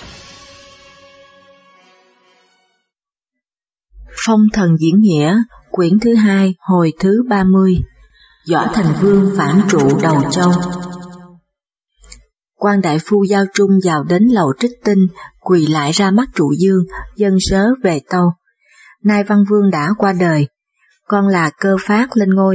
Phong thần diễn nghĩa, quyển thứ 2, hồi thứ 30. Võ Thành Vương phản trụ Đầu Châu. Quan đại phu Giao Trung vào đến lầu Trích Tinh, quỳ lại ra mắt Trụ Dương, dâng sớ về tâu. Nay Văn Vương đã qua đời, con là Cơ Phát lên ngôi.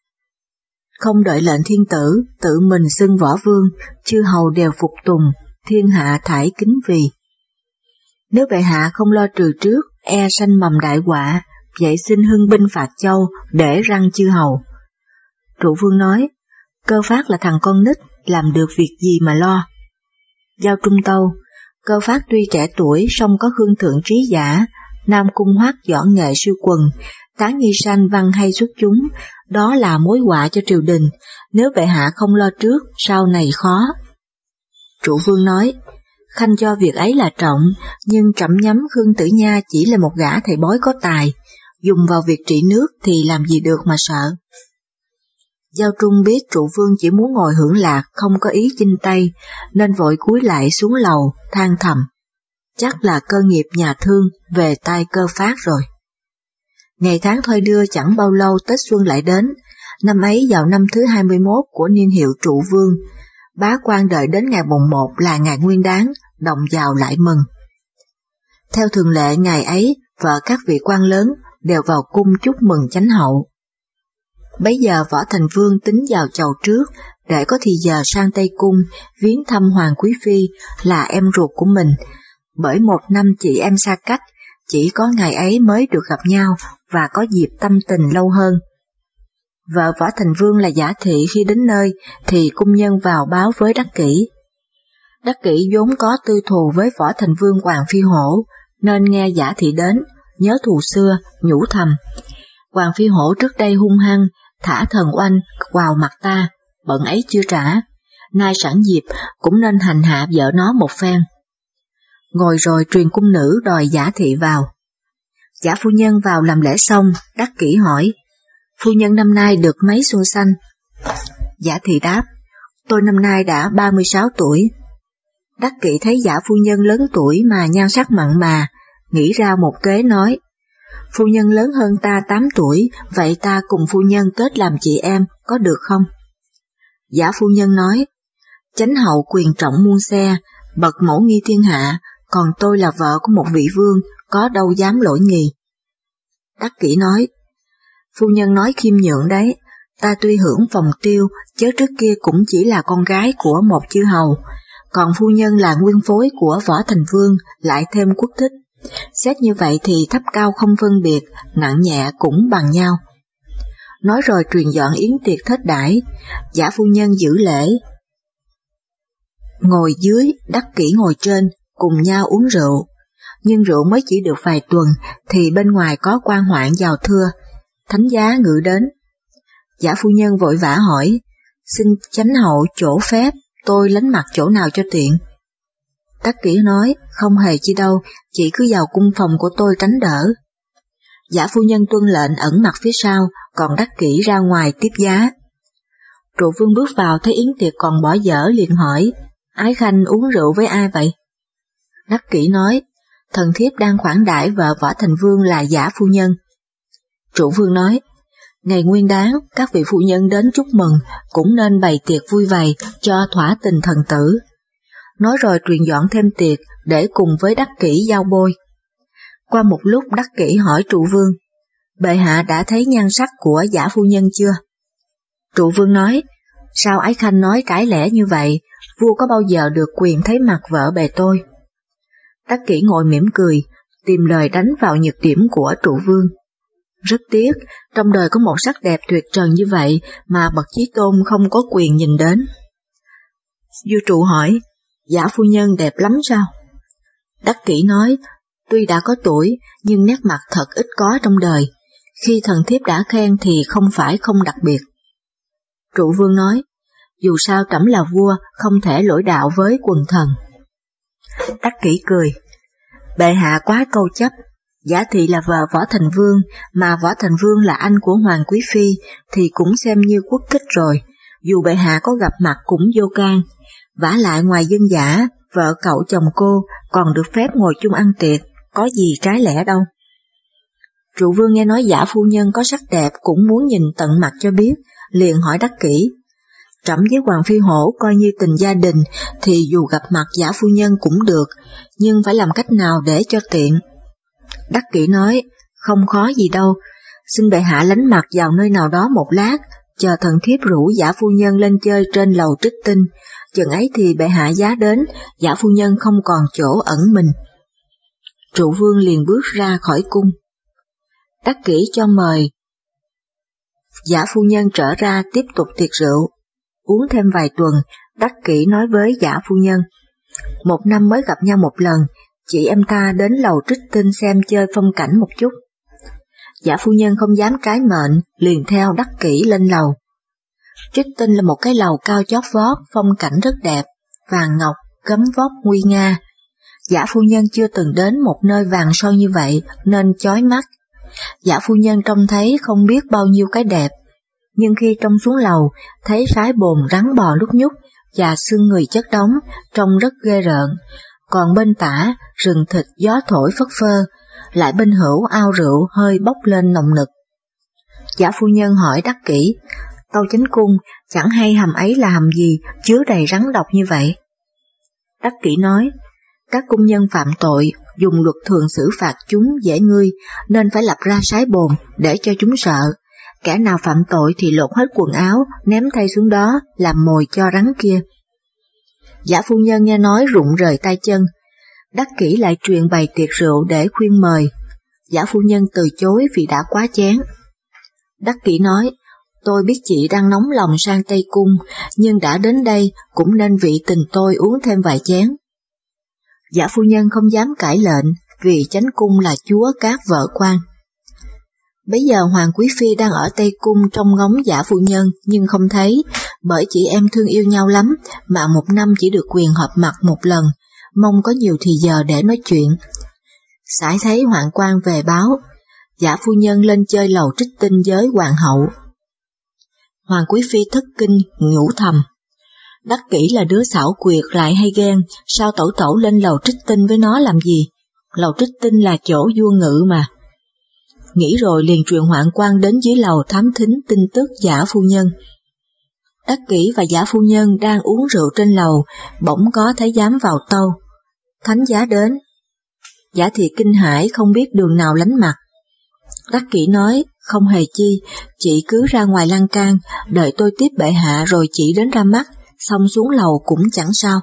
Không đợi lệnh thiên tử, tự mình xưng võ vương, chư hầu đều phục tùng, thiên hạ thải kính vì. Nếu bệ hạ không lo trừ trước, e sanh mầm đại họa, vậy xin hưng binh phạt châu để răn chư hầu. Trụ Vương nói, Cơ Phát là thằng con nít, làm được việc gì mà lo. Giao Trung tâu, Cơ Phát tuy trẻ tuổi song có hương thượng trí giả, nam cung hoát võ nghệ siêu quần, tán nghi sanh văn hay xuất chúng, đó là mối họa cho triều đình, nếu bệ hạ không lo trước, sau này khó. Trụ Vương nói, khanh cho việc ấy là trọng, nhưng trẫm nhắm Khương Tử Nha chỉ là một gã thầy bói có tài, dùng vào việc trị nước thì làm gì được mà sợ. Giao Trung biết Trụ Vương chỉ muốn ngồi hưởng lạc, không có ý chinh Tây, nên vội cúi lại xuống lầu, than thầm. Chắc là cơ nghiệp nhà thương về tay Cơ Phát rồi. Ngày tháng thôi đưa chẳng bao lâu Tết Xuân lại đến, năm ấy vào năm thứ 21 của niên hiệu Trụ Vương, bá quan đợi đến ngày mùng 1 là ngày Nguyên Đán, đồng vào lại mừng. Theo thường lệ ngày ấy, vợ các vị quan lớn đều vào cung chúc mừng chánh hậu. Bấy giờ Võ Thành Vương tính vào chầu trước, để có thì giờ sang Tây Cung, viếng thăm Hoàng Quý Phi là em ruột của mình, bởi một năm chị em xa cách, chỉ có ngày ấy mới được gặp nhau và có dịp tâm tình lâu hơn. Vợ Võ Thành Vương là Giả Thị khi đến nơi thì cung nhân vào báo với Đắc Kỷ. Đắc Kỷ vốn có tư thù với Võ Thành Vương Hoàng Phi Hổ, nên nghe Giả Thị đến, nhớ thù xưa, nhủ thầm. Hoàng Phi Hổ trước đây hung hăng, thả thần oanh vào mặt ta, bận ấy chưa trả, nay sẵn dịp cũng nên hành hạ vợ nó một phen. Ngồi rồi truyền cung nữ đòi Giả Thị vào. Giả phu nhân vào làm lễ xong, Đắc Kỷ hỏi, phu nhân năm nay được mấy xuân xanh? Giả Thị đáp, tôi năm nay đã 36 tuổi. Đắc Kỷ thấy Giả phu nhân lớn tuổi mà nhan sắc mặn mà, nghĩ ra một kế nói, phu nhân lớn hơn ta 8 tuổi, vậy ta cùng phu nhân kết làm chị em, có được không? Giả phu nhân nói, chánh hậu quyền trọng muôn xe, bậc mẫu nghi thiên hạ, còn tôi là vợ của một vị vương, có đâu dám lỗi nghi. Đắc Kỷ nói, phu nhân nói khiêm nhượng đấy, ta tuy hưởng phòng tiêu, chớ trước kia cũng chỉ là con gái của một chư hầu, còn phu nhân là nguyên phối của Võ Thành Vương, lại thêm quốc thích. Xét như vậy thì thấp cao không phân biệt, nặng nhẹ cũng bằng nhau. Nói rồi truyền dọn yến tiệc thết đãi, Giả phu nhân giữ lễ. Ngồi dưới, Đắc Kỷ ngồi trên, cùng nhau uống rượu. Nhưng rượu mới chỉ được vài tuần, thì bên ngoài có quan hoạn vào thưa, thánh giá ngự đến. Giả phu nhân vội vã hỏi, xin chánh hậu chỗ phép, tôi lánh mặt chỗ nào cho tiện. Đắc Kỷ nói, không hề chi đâu, chị cứ vào cung phòng của tôi tránh đỡ. Giả phu nhân tuân lệnh ẩn mặt phía sau, còn Đắc Kỷ ra ngoài tiếp giá. Trụ Vương bước vào thấy yến tiệc còn bỏ dở liền hỏi, ái khanh uống rượu với ai vậy? Đắc Kỷ nói, thần thiếp đang khoản đãi vợ Võ Thành Vương là Giả phu nhân. Trụ Vương nói, ngày Nguyên Đán các vị phu nhân đến chúc mừng, cũng nên bày tiệc vui vầy cho thỏa tình thần tử. Nói rồi truyền dọn thêm tiệc để cùng với Đắc Kỷ giao bôi. Qua một lúc Đắc Kỷ hỏi Trụ Vương, bệ hạ đã thấy nhan sắc của Giả phu nhân chưa? Trụ Vương nói, sao ái khanh nói cãi lẽ như vậy, vua có bao giờ được quyền thấy mặt vợ bề tôi? Đắc Kỷ ngồi mỉm cười, tìm lời đánh vào nhược điểm của Trụ Vương. Rất tiếc, trong đời có một sắc đẹp tuyệt trần như vậy mà bậc chí tôn không có quyền nhìn đến. Vua Trụ hỏi, Giả phu nhân đẹp lắm sao? Đắc Kỷ nói, tuy đã có tuổi, nhưng nét mặt thật ít có trong đời, khi thần thiếp đã khen thì không phải không đặc biệt. Trụ Vương nói, dù sao trẫm là vua, không thể lỗi đạo với quần thần. Đắc Kỷ cười, bệ hạ quá câu chấp, Giả Thị là vợ Võ Thành Vương, mà Võ Thành Vương là anh của Hoàng Quý Phi, thì cũng xem như quốc thích rồi, dù bệ hạ có gặp mặt cũng vô can. Vả lại ngoài dân dã, vợ cậu chồng cô còn được phép ngồi chung ăn tiệc, có gì trái lẽ đâu. Trụ vương nghe nói giả phu nhân có sắc đẹp cũng muốn nhìn tận mặt cho biết, liền hỏi Đắc Kỷ. Trẫm với Hoàng Phi Hổ coi như tình gia đình thì dù gặp mặt giả phu nhân cũng được, nhưng phải làm cách nào để cho tiện. Đắc Kỷ nói, không khó gì đâu, xin bệ hạ lánh mặt vào nơi nào đó một lát, chờ thần thiếp rủ giả phu nhân lên chơi trên lầu Trích Tinh, chừng ấy thì bệ hạ giá đến, giả phu nhân không còn chỗ ẩn mình. Trụ vương liền bước ra khỏi cung. Đắc Kỷ cho mời giả phu nhân trở ra tiếp tục tiệc rượu. Uống thêm vài tuần, Đắc Kỷ nói với giả phu nhân, 1 năm mới gặp nhau một lần, chị em ta đến lầu Trích Tinh xem chơi phong cảnh một chút. Giả phu nhân không dám trái mệnh, liền theo Đắc Kỷ lên lầu. Trích Tinh là một cái lầu cao chót vót, phong cảnh rất đẹp, vàng ngọc, gấm vóc nguy nga. Giả phu nhân chưa từng đến một nơi vàng son như vậy nên chói mắt. Giả phu nhân trông thấy không biết bao nhiêu cái đẹp, nhưng khi trông xuống lầu, thấy sái bồn rắn bò lúc nhúc và xương người chất đống, trông rất ghê rợn. Còn bên tả, rừng thịt gió thổi phất phơ, lại bên hữu ao rượu hơi bốc lên nồng nực. Giả phu nhân hỏi Đắc Kỷ, Tâu Chánh Cung chẳng hay hầm ấy là hầm gì, chứa đầy rắn độc như vậy? Đắc Kỷ nói, các cung nhân phạm tội, dùng luật thường xử phạt chúng dễ ngươi, nên phải lập ra sái bồn để cho chúng sợ. Kẻ nào phạm tội thì lột hết quần áo, ném thay xuống đó, làm mồi cho rắn kia. Giả phu nhân nghe nói rụng rời tay chân. Đắc Kỷ lại truyền bày tiệc rượu để khuyên mời. Giả phu nhân từ chối vì đã quá chén. Đắc Kỷ nói, tôi biết chị đang nóng lòng sang Tây Cung, nhưng đã đến đây cũng nên vị tình tôi uống thêm vài chén. Giả phu nhân không dám cãi lệnh, vì Chánh Cung là chúa các vợ quan. Bấy giờ Hoàng Quý Phi đang ở Tây Cung trông ngóng giả phu nhân nhưng không thấy, bởi chị em thương yêu nhau lắm mà 1 năm chỉ được quyền họp mặt một lần, mong có nhiều thì giờ để nói chuyện. Sải thấy hoạn quan về báo, giả phu nhân lên chơi lầu Trích Tinh với hoàng hậu. Hoàng Quý Phi thất kinh, nhủ thầm. Đắc Kỷ là đứa xảo quyệt lại hay ghen, sao tẩu lên lầu Trích Tinh với nó làm gì? Lầu Trích Tinh là chỗ vua ngự mà. Nghĩ rồi liền truyền hoạn quan đến dưới lầu thám thính tin tức giả phu nhân. Đắc Kỷ và giả phu nhân đang uống rượu trên lầu, bỗng có thái giám vào tâu. Thánh giá đến. Giả thị kinh hãi không biết đường nào lánh mặt. Đắc Kỷ nói, không hề chi, chị cứ ra ngoài lan can, đợi tôi tiếp bệ hạ rồi chị đến ra mắt, xong xuống lầu cũng chẳng sao.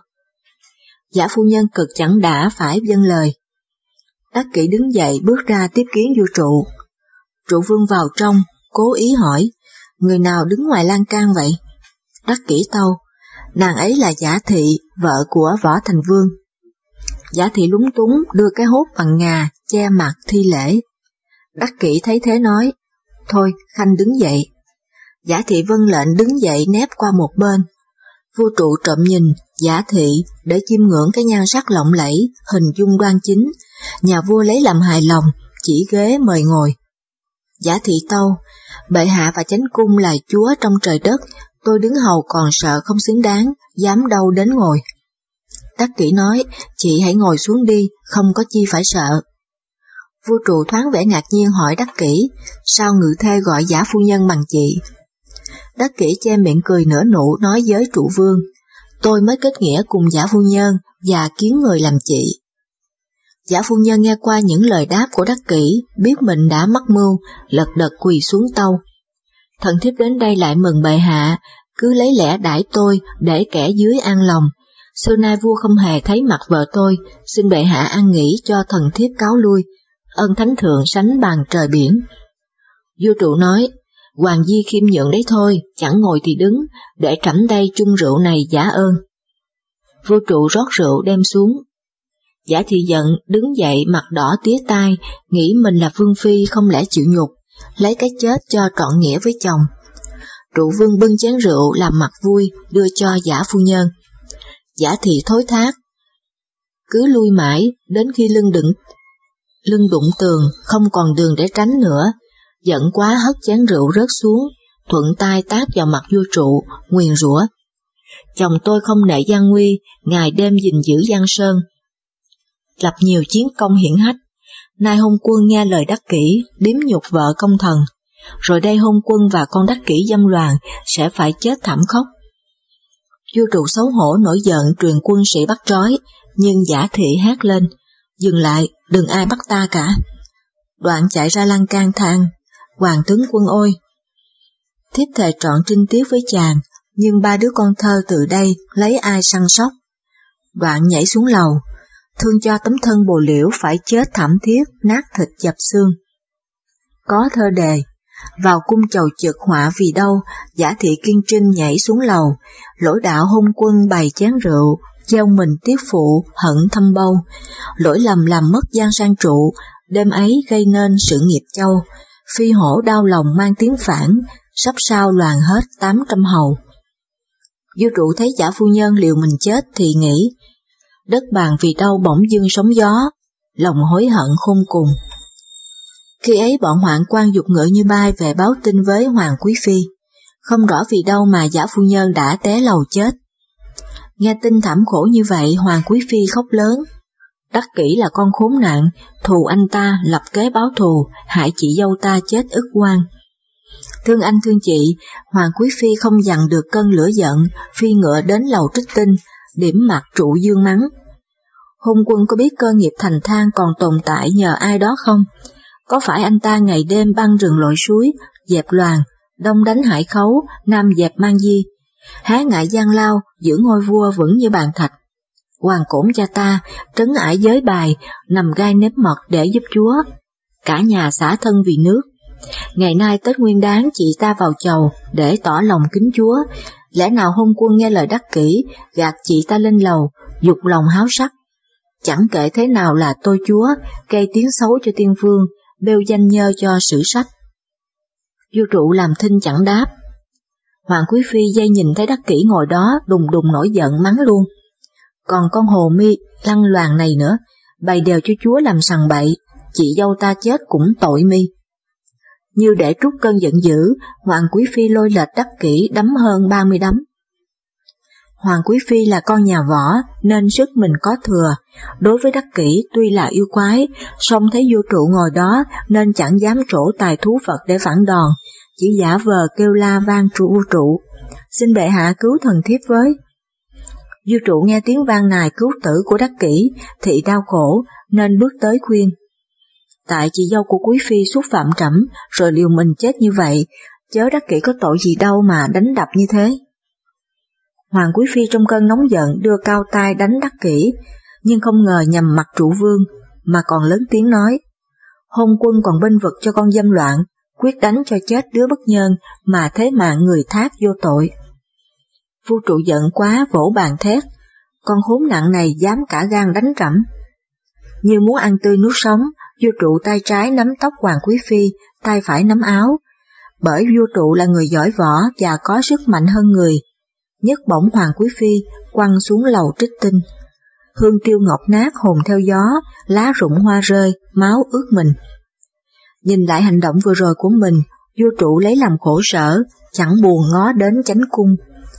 Giả phu nhân cực chẳng đã phải vâng lời. Đắc Kỷ đứng dậy bước ra tiếp kiến vua Trụ. Trụ vương vào trong, cố ý hỏi, người nào đứng ngoài lan can vậy? Đắc Kỷ tâu, nàng ấy là Giả thị, vợ của Võ Thành Vương. Giả thị lúng túng đưa cái hốt bằng ngà, che mặt thi lễ. Đắc Kỷ thấy thế nói, thôi khanh đứng dậy. Giả thị vâng lệnh đứng dậy nép qua một bên. Vua Trụ trộm nhìn Giả thị để chiêm ngưỡng cái nhan sắc lộng lẫy, hình dung đoan chính. Nhà vua lấy làm hài lòng, chỉ ghế mời ngồi. Giả thị tâu, bệ hạ và Chánh Cung là chúa trong trời đất, tôi đứng hầu còn sợ không xứng đáng, dám đâu đến ngồi. Đắc Kỷ nói, chị hãy ngồi xuống đi, không có chi phải sợ. Vua Trụ thoáng vẻ ngạc nhiên hỏi Đắc Kỷ, sao ngự thê gọi giả phu nhân bằng chị? Đắc Kỷ che miệng cười nửa nụ nói với Trụ vương, tôi mới kết nghĩa cùng giả phu nhân và kiến người làm chị. Giả phu nhân nghe qua những lời đáp của Đắc Kỷ, biết mình đã mắc mưu, lật đật quỳ xuống tâu. Thần thiếp đến đây lại mừng bệ hạ, cứ lấy lẽ đãi tôi để kẻ dưới an lòng. Xưa nay vua không hề thấy mặt vợ tôi, xin bệ hạ an nghỉ cho thần thiếp cáo lui, ân thánh thượng sánh bằng trời biển. Vua Trụ nói, hoàng di khiêm nhượng đấy thôi, chẳng ngồi thì đứng, để trẫm đây chung rượu này giả ơn. Vua Trụ rót rượu đem xuống. Giả thị giận, đứng dậy mặt đỏ tía tai, nghĩ mình là vương phi không lẽ chịu nhục, lấy cái chết cho trọn nghĩa với chồng. Trụ vương bưng chén rượu làm mặt vui, đưa cho giả phu nhân. Giả thị thối thác, cứ lui mãi, đến khi lưng đụng tường, không còn đường để tránh nữa, giận quá hất chén rượu rớt xuống, thuận tay tát vào mặt vua Trụ, nguyền rủa. Chồng tôi không nể gian nguy, ngày đêm gìn giữ Giang Sơn, lập nhiều chiến công hiển hách. Nay hôn quân nghe lời Đắc Kỷ, điếm nhục vợ công thần, rồi đây hôn quân và con Đắc Kỷ dâm loạn sẽ phải chết thảm khốc. Vua Trụ xấu hổ nổi giận truyền quân sĩ bắt trói, nhưng Giả Thị hét lên, dừng lại, đừng ai bắt ta cả. Đoạn chạy ra lan can than, hoàng tướng quân ôi! Thiếp thề trọn trinh tiết với chàng, nhưng 3 đứa con thơ từ đây lấy ai săn sóc. Đoạn nhảy xuống lầu, thương cho tấm thân bồ liễu phải chết thảm thiết, nát thịt dập xương. Có thơ đề, vào cung chầu trực họa vì đâu, Giả Thị kiên trinh nhảy xuống lầu, lỗi đạo hôn quân bày chén rượu, gieo mình tiếc phụ, hận thâm bâu, lỗi lầm làm mất giang sang trụ, đêm ấy gây nên sự nghiệp châu, phi hổ đau lòng mang tiếng phản, sắp sao loàn hết 800 hầu. Vua Trụ thấy Giả phu nhân liều mình chết thì nghĩ, đất bàn vì đâu bỗng dưng sóng gió, lòng hối hận khôn cùng. Khi ấy bọn hoạn quan dục ngựa như bay về báo tin với Hoàng Quý Phi, không rõ vì đâu mà Giả phu nhân đã té lầu chết. Nghe tin thảm khổ như vậy, Hoàng Quý Phi khóc lớn. Đắc Kỷ là con khốn nạn, thù anh ta lập kế báo thù, hại chị dâu ta chết ức oan. Thương anh thương chị, Hoàng Quý Phi không dằn được cơn lửa giận, phi ngựa đến lầu Trích Tinh, điểm mặt Trụ Dương mắng. Hôn quân có biết cơ nghiệp thành thang còn tồn tại nhờ ai đó không? Có phải anh ta ngày đêm băng rừng lội suối, dẹp loàn, đông đánh hải khấu, nam dẹp mang di, há ngại gian lao, giữ ngôi vua vững như bàn thạch. Hoàng cổn cha ta, trấn ải giới bài, nằm gai nếp mật để giúp chúa. Cả nhà xả thân vì nước. Ngày nay Tết Nguyên Đán chị ta vào chầu để tỏ lòng kính chúa, lẽ nào hôn quân nghe lời Đắc Kỷ, gạt chị ta lên lầu, dục lòng háo sắc. Chẳng kể thế nào là tôi chúa, gây tiếng xấu cho tiên vương, bêu danh nhơ cho sử sách. Vua Trụ làm thinh chẳng đáp. Hoàng Quý Phi dây nhìn thấy Đắc Kỷ ngồi đó đùng đùng nổi giận mắng luôn. Còn con hồ mi lăng loàn này nữa, bày đều cho chúa làm sằng bậy, chị dâu ta chết cũng tội mi. Như để trút cơn giận dữ, Hoàng Quý Phi lôi lệch Đắc Kỷ đấm hơn 30 đấm. Hoàng Quý Phi là con nhà võ nên sức mình có thừa, đối với Đắc Kỷ tuy là yêu quái, song thấy vua Trụ ngồi đó nên chẳng dám trổ tài thú Phật để phản đòn, chỉ giả vờ kêu la van vua Trụ, xin bệ hạ cứu thần thiếp với. Vua Trụ nghe tiếng van nài cứu tử của Đắc Kỷ thì đau khổ nên bước tới khuyên. Tại chị dâu của Quý Phi xúc phạm trẫm rồi liều mình chết như vậy, chớ Đắc Kỷ có tội gì đâu mà đánh đập như thế. Hoàng Quý Phi trong cơn nóng giận đưa cao tay đánh Đắc Kỷ, nhưng không ngờ nhằm mặt Trụ Vương, mà còn lớn tiếng nói, hôn quân còn bênh vực cho con dâm loạn, quyết đánh cho chết đứa bất nhân mà thế mạng người thác vô tội. Vua Trụ giận quá vỗ bàn thét, con khốn nạn này dám cả gan đánh trẫm. Như muốn ăn tươi nuốt sống, vua Trụ tay trái nắm tóc Hoàng Quý Phi, tay phải nắm áo. Bởi vua Trụ là người giỏi võ và có sức mạnh hơn người, nhấc bổng Hoàng Quý Phi quăng xuống lầu Trích Tinh. Hương tiêu ngọc nát hồn theo gió, lá rụng hoa rơi, máu ướt mình. Nhìn lại hành động vừa rồi của mình, vua Trụ lấy làm khổ sở, chẳng buồn ngó đến chánh cung.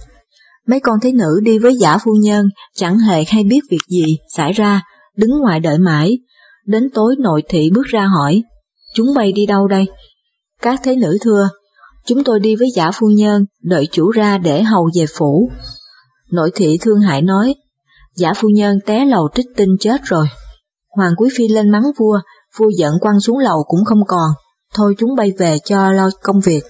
Mấy con thấy nữ đi với Giả phu nhân chẳng hề hay biết việc gì xảy ra, đứng ngoài đợi mãi. Đến tối nội thị bước ra hỏi, chúng bay đi đâu đây? Các thế nữ thưa, chúng tôi đi với Giả phu nhân, đợi chủ ra để hầu về phủ. Nội thị thương hại nói, Giả phu nhân té lầu Trích Tinh chết rồi. Hoàng Quý Phi lên mắng vua, vua giận quăng xuống lầu cũng không còn, thôi chúng bay về cho lo công việc.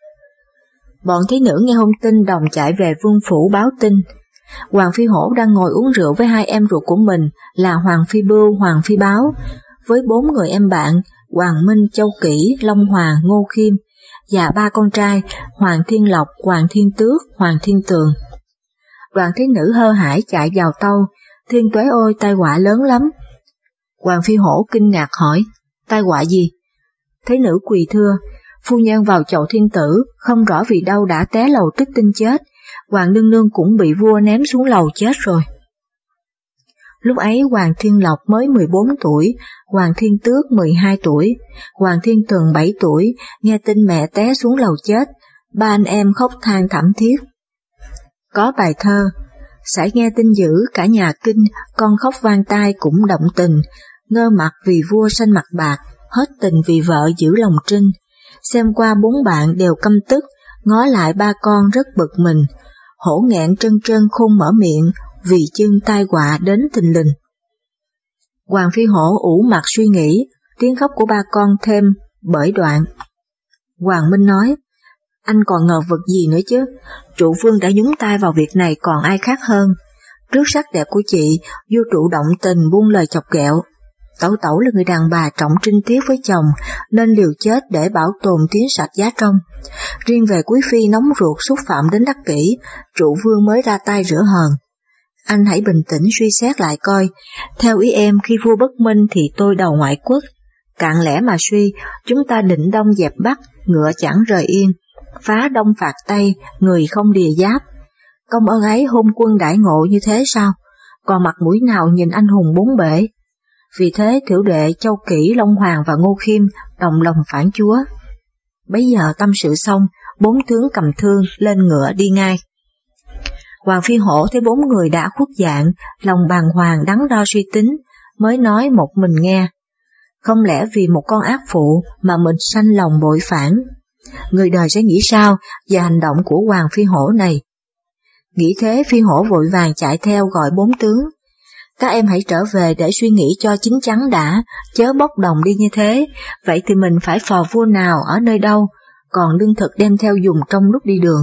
Bọn thế nữ nghe hông tin đồng chạy về vương phủ báo tin. Hoàng Phi Hổ đang ngồi uống rượu với 2 em ruột của mình là Hoàng Phi Bưu, Hoàng Phi Báo, với 4 người em bạn, Hoàng Minh, Châu Kỷ, Long Hòa, Ngô Khiêm, và 3 con trai, Hoàng Thiên Lộc, Hoàng Thiên Tước, Hoàng Thiên Tường. Đoàn thế nữ hơ hãi chạy vào tâu, Thiên Tuế ơi, tai họa lớn lắm. Hoàng Phi Hổ kinh ngạc hỏi, tai họa gì? Thế nữ quỳ thưa, phu nhân vào chậu thiên tử, không rõ vì đâu đã té lầu Trích Tinh chết, Hoàng nương nương cũng bị vua ném xuống lầu chết rồi. Lúc ấy Hoàng Thiên Lộc mới 14 tuổi, Hoàng Thiên Tước 12 tuổi, Hoàng Thiên Tường 7 tuổi, nghe tin mẹ té xuống lầu chết, 3 anh em khóc than thảm thiết. Có bài thơ, Sải nghe tin dữ, cả nhà kinh, con khóc vang tai cũng động tình, ngơ mặt vì vua sanh mặt bạc, hết tình vì vợ giữ lòng trinh. Xem qua bốn bạn đều căm tức, ngó lại ba con rất bực mình, hổ nghẹn trân trân khôn mở miệng, vì chưng tai họa đến thình lình. Hoàng Phi Hổ ủ mặt suy nghĩ, tiếng khóc của ba con thêm bởi đoạn. Hoàng Minh nói, anh còn ngờ vực gì nữa chứ, trụ vương đã nhúng tay vào việc này còn ai khác hơn. Trước sắc đẹp của chị, vua trụ động tình buông lời chọc ghẹo. Tẩu tẩu là người đàn bà trọng trinh tiết với chồng, nên liều chết để bảo tồn tiếng sạch giá trong. Riêng về quý phi nóng ruột xúc phạm đến đắc kỷ, trụ vương mới ra tay rửa hờn. Anh hãy bình tĩnh suy xét lại coi, theo ý em khi vua bất minh thì tôi đầu ngoại quốc. Cạn lẽ mà suy, chúng ta định đông dẹp bắc, ngựa chẳng rời yên, phá đông phạt tây, người không đìa giáp. Công ơn ấy hôn quân đãi ngộ như thế sao, còn mặt mũi nào nhìn anh hùng bốn bể. Vì thế tiểu đệ Châu Kỷ, Long Hoàng và Ngô Khiêm đồng lòng phản chúa. Bấy giờ tâm sự xong, bốn tướng cầm thương lên ngựa đi ngay. Hoàng Phi Hổ thấy bốn người đã khuất dạng, lòng bàng hoàng đắn đo suy tính, mới nói một mình nghe. Không lẽ vì một con ác phụ mà mình sanh lòng bội phản? Người đời sẽ nghĩ sao về hành động của Hoàng Phi Hổ này? Nghĩ thế, Phi Hổ vội vàng chạy theo gọi bốn tướng. Các em hãy trở về để suy nghĩ cho chín chắn đã, chớ bốc đồng đi như thế, vậy thì mình phải phò vua nào ở nơi đâu, còn lương thực đem theo dùng trong lúc đi đường.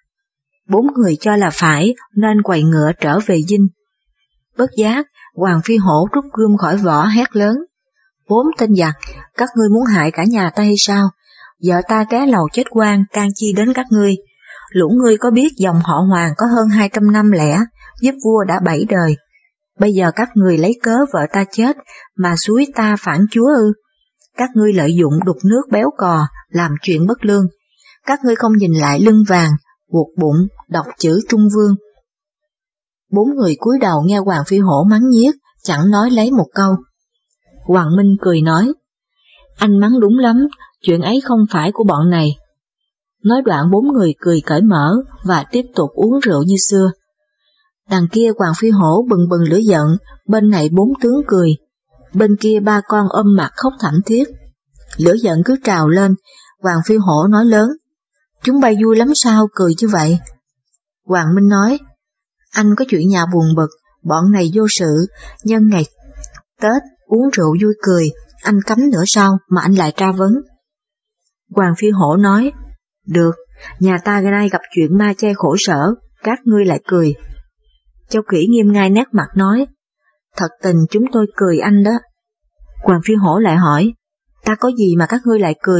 Bốn người cho là phải, nên quầy ngựa trở về dinh. Bất giác, Hoàng Phi Hổ rút gươm khỏi vỏ hét lớn. Bốn tên giặc, các ngươi muốn hại cả nhà ta hay sao? Vợ ta té lầu chết oan, can chi đến các ngươi. Lũ ngươi có biết dòng họ Hoàng có hơn 200 năm lẻ, giúp vua đã 7 đời. Bây giờ các ngươi lấy cớ vợ ta chết mà xúi ta phản chúa ư? Các ngươi lợi dụng đục nước béo cò, làm chuyện bất lương. Các ngươi không nhìn lại lưng vàng, buộc bụng, đọc chữ Trung Vương. Bốn người cúi đầu nghe Hoàng Phi Hổ mắng nhiếc, chẳng nói lấy một câu. Hoàng Minh cười nói, anh mắng đúng lắm, chuyện ấy không phải của bọn này. Nói đoạn bốn người cười cởi mở và tiếp tục uống rượu như xưa. Đằng kia Hoàng Phi Hổ bừng bừng lửa giận, bên này bốn tướng cười, bên kia ba con ôm mặt khóc thảm thiết. Lửa giận cứ trào lên, Hoàng Phi Hổ nói lớn, chúng bay vui lắm sao cười như vậy? Hoàng Minh nói, anh có chuyện nhà buồn bực, bọn này vô sự, nhân ngày Tết uống rượu vui cười, anh cấm nữa sao mà anh lại tra vấn? Hoàng Phi Hổ nói, được, nhà ta nay gặp chuyện ma chay khổ sở, các ngươi lại cười. Châu Kỷ nghiêm ngay nét mặt nói, thật tình chúng tôi cười anh đó. Hoàng Phi Hổ lại hỏi, ta có gì mà các ngươi lại cười?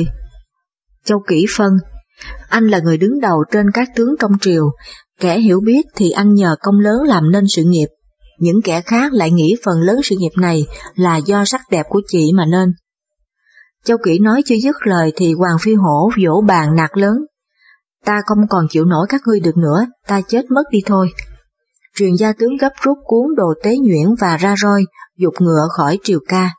Châu Kỷ phân, anh là người đứng đầu trên các tướng trong triều, kẻ hiểu biết thì anh nhờ công lớn làm nên sự nghiệp, những kẻ khác lại nghĩ phần lớn sự nghiệp này là do sắc đẹp của chị mà nên. Châu Kỷ nói chưa dứt lời thì Hoàng Phi Hổ vỗ bàn nạt lớn, ta không còn chịu nổi các ngươi được nữa, ta chết mất đi thôi. Truyền gia tướng gấp rút cuốn đồ tế nhuyễn và ra roi, giục ngựa khỏi triều ca.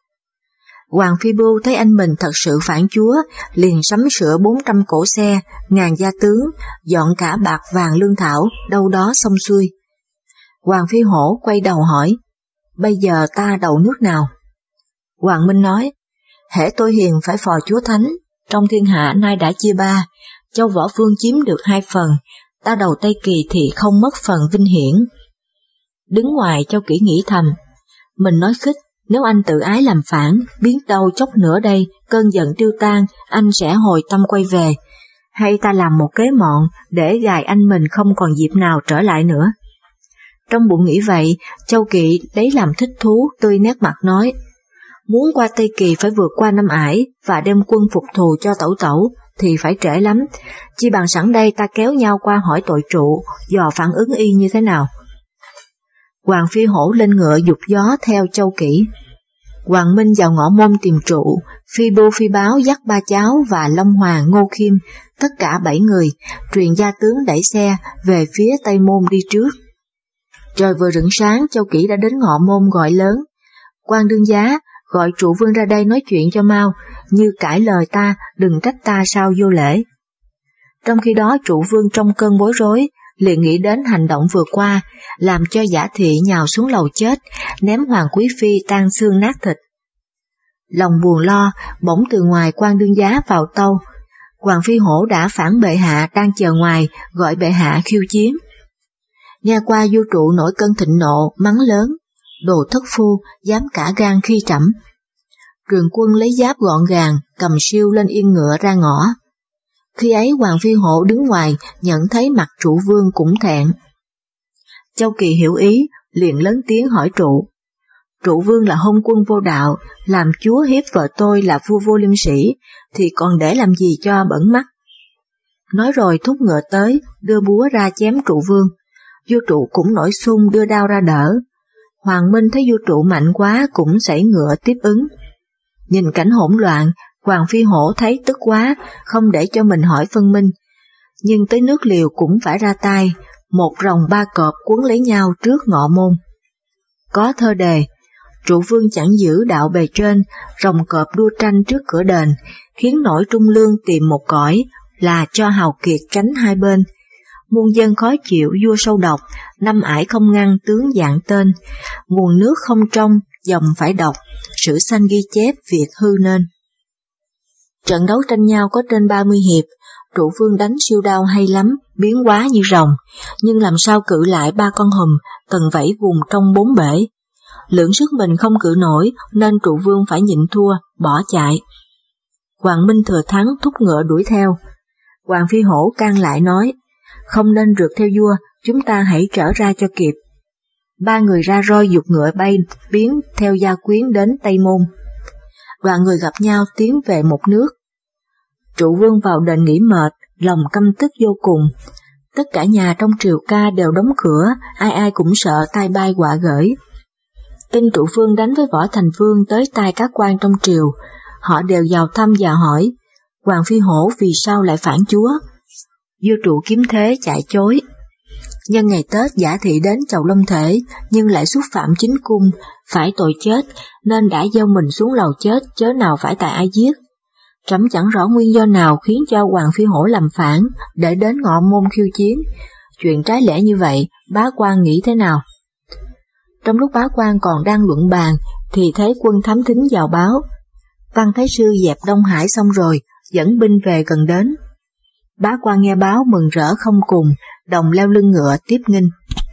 Hoàng Phi Bưu thấy anh mình thật sự phản chúa, liền sắm sửa 400 cỗ xe, ngàn gia tướng, dọn cả bạc vàng lương thảo, đâu đó xong xuôi. Hoàng Phi Hổ quay đầu hỏi, bây giờ ta đầu nước nào? Hoàng Minh nói, hễ tôi hiền phải phò chúa thánh, trong thiên hạ nay đã chia ba, Châu Võ Vương chiếm được 2 phần, ta đầu Tây Kỳ thì không mất phần vinh hiển. Đứng ngoài Châu Kỷ nghĩ thầm, mình nói khích, nếu anh tự ái làm phản, biến đâu chốc nữa đây, cơn giận tiêu tan, anh sẽ hồi tâm quay về, hay ta làm một kế mọn để gài anh mình không còn dịp nào trở lại nữa. Trong bụng nghĩ vậy, Châu Kỵ lấy làm thích thú, tươi nét mặt nói, muốn qua Tây Kỳ phải vượt qua Năm Ải và đem quân phục thù cho tẩu tẩu thì phải trễ lắm, chi bằng sẵn đây ta kéo nhau qua hỏi tội trụ, dò phản ứng y như thế nào. Hoàng Phi Hổ lên ngựa dục gió theo Châu Kỷ. Hoàng Minh vào ngõ môn tìm trụ, Phi Bưu Phi Báo dắt ba cháu và Long Hoàng, Ngô Khiêm, tất cả 7 người, truyền gia tướng đẩy xe về phía Tây Môn đi trước. Trời vừa rạng sáng, Châu Kỷ đã đến ngọ môn gọi lớn, quan đương giá, gọi trụ vương ra đây nói chuyện cho mau, như cãi lời ta, đừng trách ta sao vô lễ. Trong khi đó trụ vương trong cơn bối rối, liền nghĩ đến hành động vừa qua, làm cho Giả Thị nhào xuống lầu chết, ném Hoàng Quý Phi tan xương nát thịt. Lòng buồn lo, bỗng từ ngoài quan đương giá vào tâu. Hoàng Phi Hổ đã phản bệ hạ đang chờ ngoài, gọi bệ hạ khiêu chiến. Nghe qua vua trụ nổi cơn thịnh nộ, mắng lớn, đồ thất phu, dám cả gan khi trẫm. Trường quân lấy giáp gọn gàng, cầm siêu lên yên ngựa ra ngõ. Khi ấy Hoàng Phi Hổ đứng ngoài, nhận thấy mặt trụ vương cũng thẹn. Châu Kỳ hiểu ý, liền lớn tiếng hỏi trụ. Trụ vương là hôn quân vô đạo, làm chúa hiếp vợ tôi là vua vô liêm sĩ, thì còn để làm gì cho bẩn mắt. Nói rồi thúc ngựa tới, đưa búa ra chém trụ vương. Vua trụ cũng nổi xung đưa đao ra đỡ. Hoàng Minh thấy vua trụ mạnh quá cũng sẩy ngựa tiếp ứng. Nhìn cảnh hỗn loạn, Hoàng Phi Hổ thấy tức quá, không để cho mình hỏi phân minh. Nhưng tới nước liều cũng phải ra tay, một rồng ba cọp quấn lấy nhau trước ngọ môn. Có thơ đề, trụ vương chẳng giữ đạo bề trên, rồng cọp đua tranh trước cửa đền, khiến nổi trung lương tìm một cõi, là cho hào kiệt tránh hai bên. Muôn dân khó chịu vua sâu độc, năm ải không ngăn tướng dạng tên, nguồn nước không trong, dòng phải độc, sử sanh ghi chép việc hư nên. Trận đấu tranh nhau có trên 30 hiệp, trụ vương đánh siêu đao hay lắm, biến hóa như rồng, nhưng làm sao cự lại 3 con hùm, cần vẫy vùng trong 4 bể. Lượng sức mình không cự nổi nên trụ vương phải nhịn thua, bỏ chạy. Hoàng Minh thừa thắng thúc ngựa đuổi theo. Hoàng Phi Hổ can lại nói, không nên rượt theo vua, chúng ta hãy trở ra cho kịp. 3 người ra roi giục ngựa bay biến theo gia quyến đến Tây Môn. Đoàn người gặp nhau tiến về một nước. Trụ vương vào đền nghỉ mệt, lòng căm tức vô cùng. Tất cả nhà trong triều ca đều đóng cửa, ai ai cũng sợ tai bay họa gởi. Tin trụ vương đánh với Võ Thành Vương tới tai các quan trong triều, họ đều vào thăm và hỏi, Hoàng Phi Hổ vì sao lại phản chúa? Vua trụ kiếm thế chạy chối. Nhân ngày Tết Giả Thị đến chầu long thể, nhưng lại xúc phạm chính cung, phải tội chết, nên đã gieo mình xuống lầu chết, chớ nào phải tại ai giết. Trẫm chẳng rõ nguyên do nào khiến cho Hoàng Phi Hổ làm phản, để đến ngọ môn khiêu chiến. Chuyện trái lẽ như vậy, bá quan nghĩ thế nào? Trong lúc bá quan còn đang luận bàn, thì thấy quân thám thính vào báo. Văn Thái Sư dẹp Đông Hải xong rồi, dẫn binh về gần đến. Bá quan nghe báo mừng rỡ không cùng, đồng leo lưng ngựa tiếp nghinh.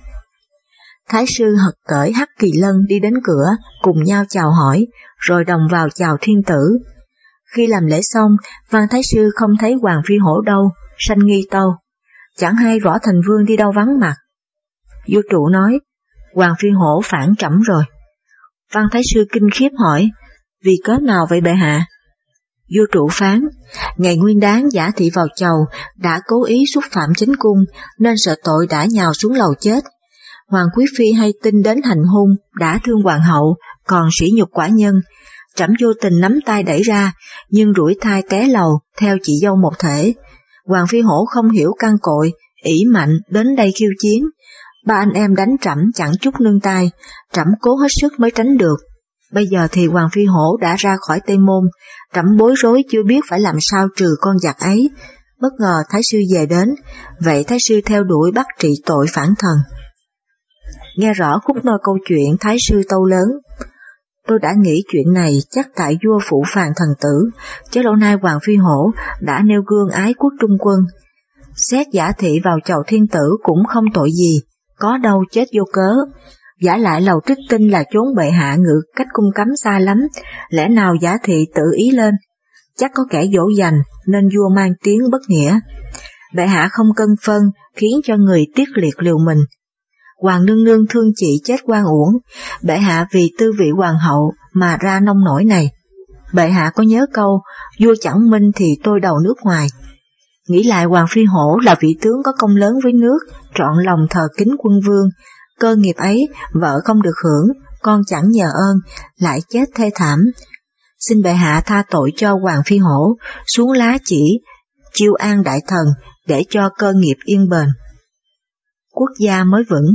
Thái Sư hật cởi Hắc Kỳ Lân đi đến cửa, cùng nhau chào hỏi, rồi đồng vào chào thiên tử. Khi làm lễ xong, Văn Thái Sư không thấy Hoàng Phi Hổ đâu, sanh nghi tâu. Chẳng hay Võ Thành Vương đi đâu vắng mặt. Vua trụ nói, Hoàng Phi Hổ phản trẫm rồi. Văn Thái Sư kinh khiếp hỏi, vì cớ nào vậy bệ hạ? Vua trụ phán, ngày nguyên đán Giả Thị vào chầu, đã cố ý xúc phạm chính cung, nên sợ tội đã nhào xuống lầu chết. Hoàng Quý Phi hay tin đến hành hung, đã thương hoàng hậu, còn sỉ nhục quả nhân. Trẫm vô tình nắm tay đẩy ra, nhưng rủi thai té lầu, theo chị dâu một thể. Hoàng Phi Hổ không hiểu căn cội, ỷ mạnh đến đây khiêu chiến. 3 anh em đánh trẫm chẳng chút nương tay, trẫm cố hết sức mới tránh được. Bây giờ thì Hoàng Phi Hổ đã ra khỏi Tây Môn, trẫm bối rối chưa biết phải làm sao trừ con giặc ấy. Bất ngờ Thái Sư về đến, vậy Thái Sư theo đuổi bắt trị tội phản thần. Nghe rõ khúc nôi câu chuyện, Thái Sư tâu lớn. Tôi đã nghĩ chuyện này chắc tại vua phụ phàn thần tử, chứ lâu nay Hoàng Phi Hổ đã nêu gương ái quốc trung quân. Xét Giả Thị vào chầu thiên tử cũng không tội gì, có đâu chết vô cớ. Giả lại lầu Trích Tinh là chốn bệ hạ ngự cách cung cấm xa lắm, lẽ nào Giả Thị tự ý lên? Chắc có kẻ dỗ dành nên vua mang tiếng bất nghĩa. Bệ hạ không cân phân khiến cho người tiết liệt liều mình. Hoàng nương nương thương chị chết oan uổng, bệ hạ vì tư vị hoàng hậu mà ra nông nổi này. Bệ hạ có nhớ câu, vua chẳng minh thì tôi đầu nước ngoài. Nghĩ lại Hoàng Phi Hổ là vị tướng có công lớn với nước, trọn lòng thờ kính quân vương, cơ nghiệp ấy vợ không được hưởng, con chẳng nhờ ơn, lại chết thê thảm. Xin bệ hạ tha tội cho Hoàng Phi Hổ, xuống lá chỉ, chiêu an đại thần, để cho cơ nghiệp yên bền. Quốc gia mới vững.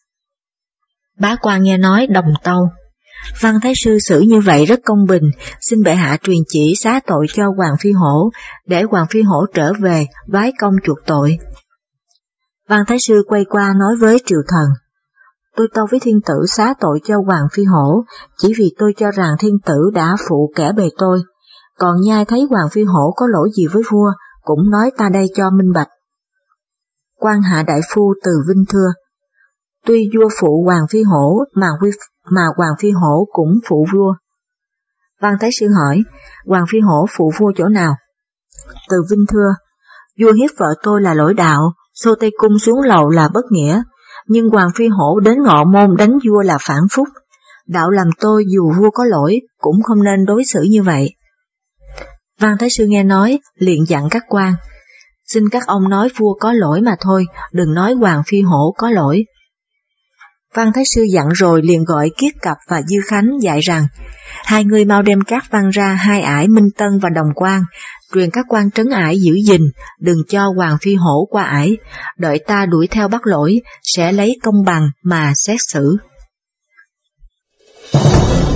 Bá quan nghe nói đồng tâu. Văn Thái Sư xử như vậy rất công bình, xin bệ hạ truyền chỉ xá tội cho Hoàng Phi Hổ, để Hoàng Phi Hổ trở về, vái công chuộc tội. Văn Thái Sư quay qua nói với Triệu Thần, tôi tâu với thiên tử xá tội cho Hoàng Phi Hổ, chỉ vì tôi cho rằng thiên tử đã phụ kẻ bề tôi, còn nhai thấy Hoàng Phi Hổ có lỗi gì với vua, cũng nói ta đây cho minh bạch. Quan Hạ Đại Phu từ Vinh thưa, tuy vua phụ Hoàng Phi Hổ mà Hoàng Phi Hổ cũng phụ vua. Văn Thái Sư hỏi, Hoàng Phi Hổ phụ vua chỗ nào? Từ Vinh thưa, vua hiếp vợ tôi là lỗi đạo, xô Tây Cung xuống lầu là bất nghĩa, nhưng Hoàng Phi Hổ đến Ngọ Môn đánh vua là phản phúc. Đạo làm tôi dù vua có lỗi cũng không nên đối xử như vậy. Văn Thái Sư nghe nói, liền dặn các quan, xin các ông nói vua có lỗi mà thôi, đừng nói Hoàng Phi Hổ có lỗi. Văn Thái Sư dặn rồi liền gọi Kiết Cập và Dư Khánh dạy rằng, hai người mau đem các văn ra hai ải Minh Tân và Đồng Quan, truyền các quan trấn ải giữ gìn, đừng cho Hoàng Phi Hổ qua ải, đợi ta đuổi theo bắt lỗi, sẽ lấy công bằng mà xét xử.